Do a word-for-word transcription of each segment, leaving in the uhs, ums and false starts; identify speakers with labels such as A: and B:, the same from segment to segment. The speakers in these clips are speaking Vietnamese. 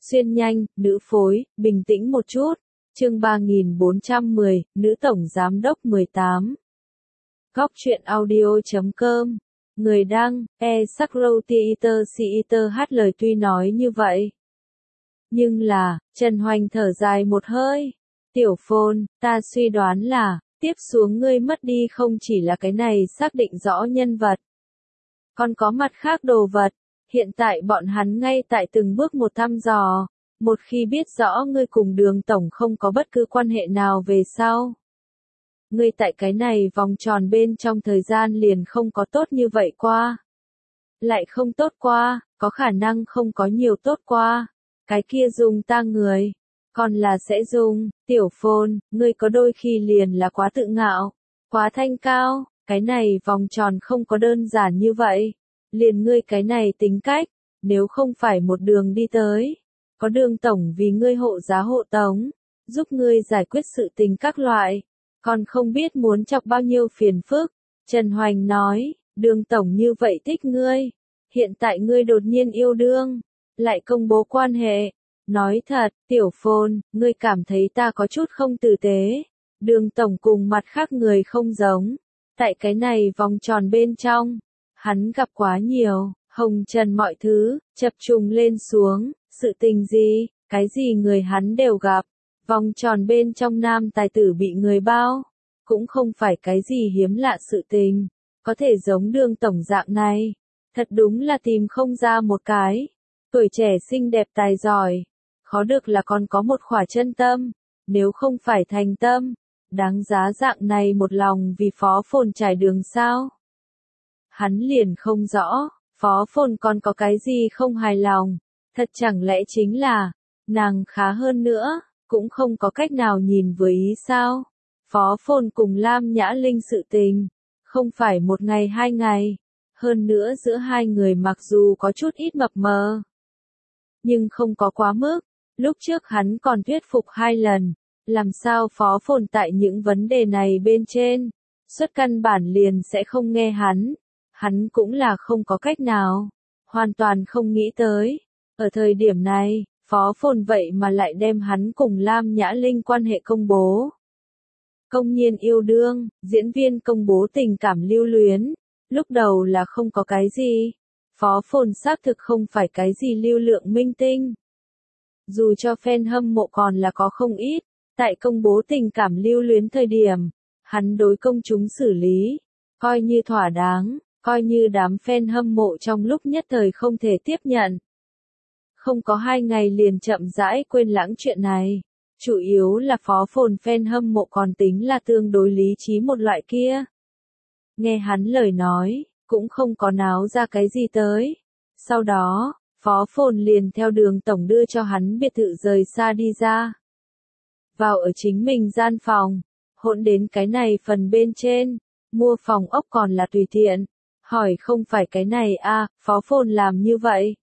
A: Xuyên nhanh, nữ phối, bình tĩnh một chút. Chương ba nghìn bốn trăm mười, nữ tổng giám đốc mười tám. Góc truyện audio chấm com. Người đăng, e Sakro Theater Theater hát lời tuy nói như vậy. Nhưng là, Trần Hoành thở dài một hơi. Tiểu Phồn, ta suy đoán là, tiếp xuống ngươi mất đi không chỉ là cái này xác định rõ nhân vật. Còn có mặt khác đồ vật. Hiện tại bọn hắn ngay tại từng bước một thăm dò. Một khi biết rõ ngươi cùng Đường tổng không có bất cứ quan hệ nào về sau. Ngươi tại cái này vòng tròn bên trong thời gian liền không có tốt như vậy qua. Lại không tốt qua, có khả năng không có nhiều tốt qua. Cái kia dùng ta người. Còn là sẽ dùng, Tiểu Phồn, ngươi có đôi khi liền là quá tự ngạo. Quá thanh cao, cái này vòng tròn không có đơn giản như vậy. Liền ngươi cái này tính cách, nếu không phải một đường đi tới. Có Đường tổng vì ngươi hộ giá hộ tống, giúp ngươi giải quyết sự tình các loại, còn không biết muốn chọc bao nhiêu phiền phức. Trần Hoành nói, Đường tổng như vậy thích ngươi, hiện tại ngươi đột nhiên yêu đương, lại công bố quan hệ. Nói thật, Tiểu Phồn, ngươi cảm thấy ta có chút không tử tế. Đường tổng cùng mặt khác người không giống, tại cái này vòng tròn bên trong, hắn gặp quá nhiều, hồng trần mọi thứ, chập trùng lên xuống. Sự tình gì, cái gì người hắn đều gặp. Vòng tròn bên trong nam tài tử bị người bao. Cũng không phải cái gì hiếm lạ sự tình. Có thể giống Đường tổng dạng này. Thật đúng là tìm không ra một cái. Tuổi trẻ xinh đẹp tài giỏi. Khó được là còn có một khỏa chân tâm. Nếu không phải thành tâm. Đáng giá dạng này một lòng vì Phó Phồn trải đường sao. Hắn liền không rõ. Phó Phồn còn có cái gì không hài lòng. Thật chẳng lẽ chính là, nàng khá hơn nữa, cũng không có cách nào nhìn với ý sao. Phó Phồn cùng Lam Nhã Linh sự tình, không phải một ngày hai ngày, hơn nữa giữa hai người mặc dù có chút ít mập mờ, nhưng không có quá mức. Lúc trước hắn còn thuyết phục hai lần, làm sao Phó Phồn tại những vấn đề này bên trên, xuất căn bản liền sẽ không nghe hắn, hắn cũng là không có cách nào, hoàn toàn không nghĩ tới. Ở thời điểm này, Phó Phồn vậy mà lại đem hắn cùng Lam Nhã Linh quan hệ công bố. Công nhiên yêu đương, diễn viên công bố tình cảm lưu luyến, lúc đầu là không có cái gì. Phó Phồn xác thực không phải cái gì lưu lượng minh tinh. Dù cho fan hâm mộ còn là có không ít, tại công bố tình cảm lưu luyến thời điểm, hắn đối công chúng xử lý, coi như thỏa đáng, coi như đám fan hâm mộ trong lúc nhất thời không thể tiếp nhận. Không có hai ngày liền chậm rãi quên lãng chuyện này. Chủ yếu là Phó Phồn fan hâm mộ còn tính là tương đối lý trí một loại kia. Nghe hắn lời nói, cũng không có náo ra cái gì tới. Sau đó, Phó Phồn liền theo Đường tổng đưa cho hắn biệt thự rời xa đi ra. Vào ở chính mình gian phòng, hỗn đến cái này phần bên trên, mua phòng ốc còn là tùy tiện. Hỏi không phải cái này à, Phó Phồn làm như vậy.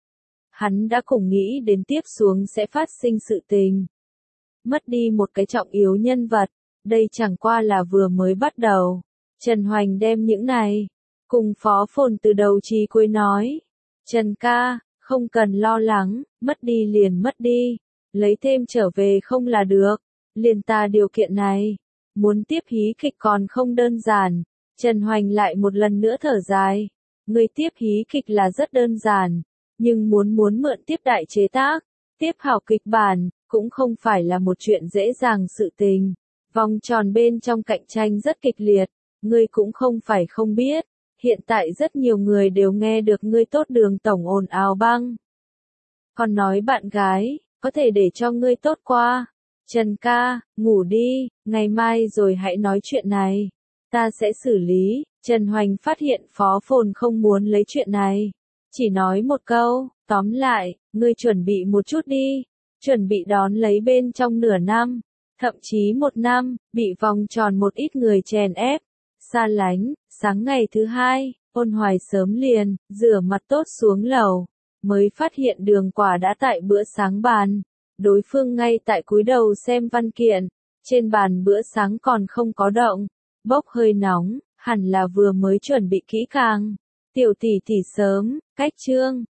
A: Hắn đã cùng nghĩ đến tiếp xuống sẽ phát sinh sự tình. Mất đi một cái trọng yếu nhân vật, đây chẳng qua là vừa mới bắt đầu. Trần Hoành đem những này, cùng Phó Phồn từ đầu chí cuối nói. Trần ca, không cần lo lắng, mất đi liền mất đi, lấy thêm trở về không là được, liền ta điều kiện này. Muốn tiếp hí kịch còn không đơn giản, Trần Hoành lại một lần nữa thở dài. Người tiếp hí kịch là rất đơn giản. Nhưng muốn muốn mượn tiếp đại chế tác, tiếp hảo kịch bản, cũng không phải là một chuyện dễ dàng sự tình. Vòng tròn bên trong cạnh tranh rất kịch liệt, ngươi cũng không phải không biết. Hiện tại rất nhiều người đều nghe được ngươi tốt Đường tổng ồn ào băng. Còn nói bạn gái, có thể để cho ngươi tốt qua. Trần ca, ngủ đi, ngày mai rồi hãy nói chuyện này. Ta sẽ xử lý. Trần Hoành phát hiện Phó Phồn không muốn lấy chuyện này. Chỉ nói một câu, tóm lại, ngươi chuẩn bị một chút đi, chuẩn bị đón lấy bên trong nửa năm, thậm chí một năm, bị vòng tròn một ít người chèn ép, xa lánh. Sáng ngày thứ hai, Ôn Hoài sớm liền, rửa mặt tốt xuống lầu, mới phát hiện Đường Quả đã tại bữa sáng bàn, đối phương ngay tại cúi đầu xem văn kiện, trên bàn bữa sáng còn không có động, bốc hơi nóng, hẳn là vừa mới chuẩn bị kỹ càng. Tiểu tỷ tỷ sớm, cách trương,